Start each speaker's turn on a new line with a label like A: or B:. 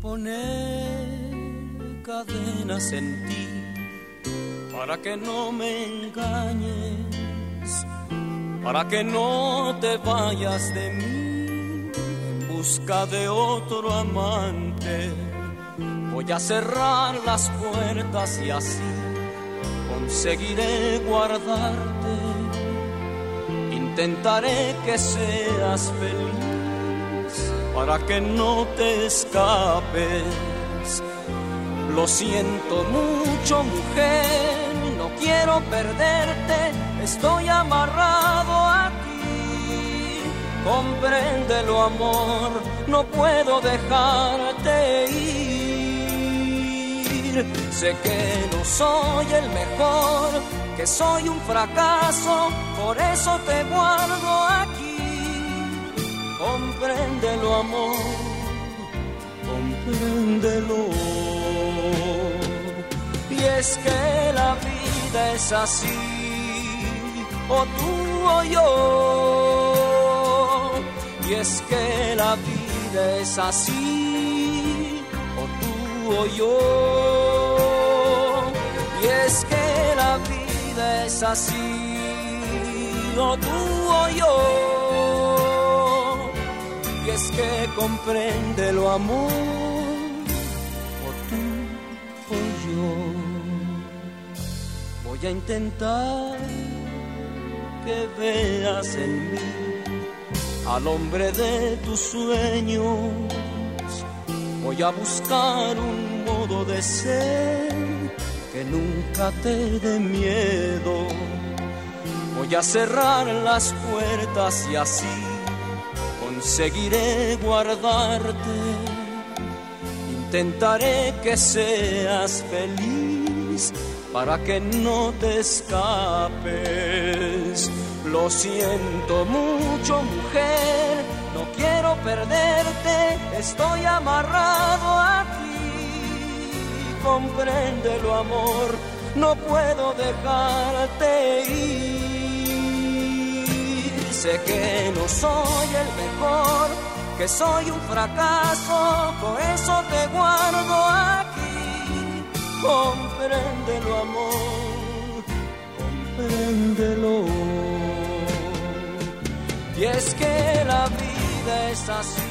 A: poner cadenas en ti para que no me engañes, para que no te vayas de mí en busca de otro amante. Voy a cerrar las puertas y así conseguiré guardarte. Intentaré que seas feliz para que no te escapes. Lo siento mucho, mujer, no quiero perderte, estoy amarrado a ti. Compréndelo, amor, no puedo dejarte ir. Sé que no soy el mejor, que soy un fracaso, por eso te guardo aquí. Compréndelo, amor, compréndelo. Y es que la vida es así, o tú o yo. Y es que la vida es así, o tú o yo. Y es que la vida es así, o tú o yo. Y es que compréndelo, amor, o tú o yo. Voy a intentar que veas en mí al hombre de tus sueños. Voy a buscar un modo de ser que nunca te dé miedo. Voy a cerrar las puertas y así conseguiré guardarte. Intentaré que seas feliz para que no te escapes. Lo siento mucho, mujer, no quiero perderte, estoy amarrado a ti. Compréndelo, amor, no puedo dejarte ir. Sé que no soy el mejor, que soy un fracaso, por eso te guardo aquí. Compréndelo, amor, compréndelo. Y es que la vida es así,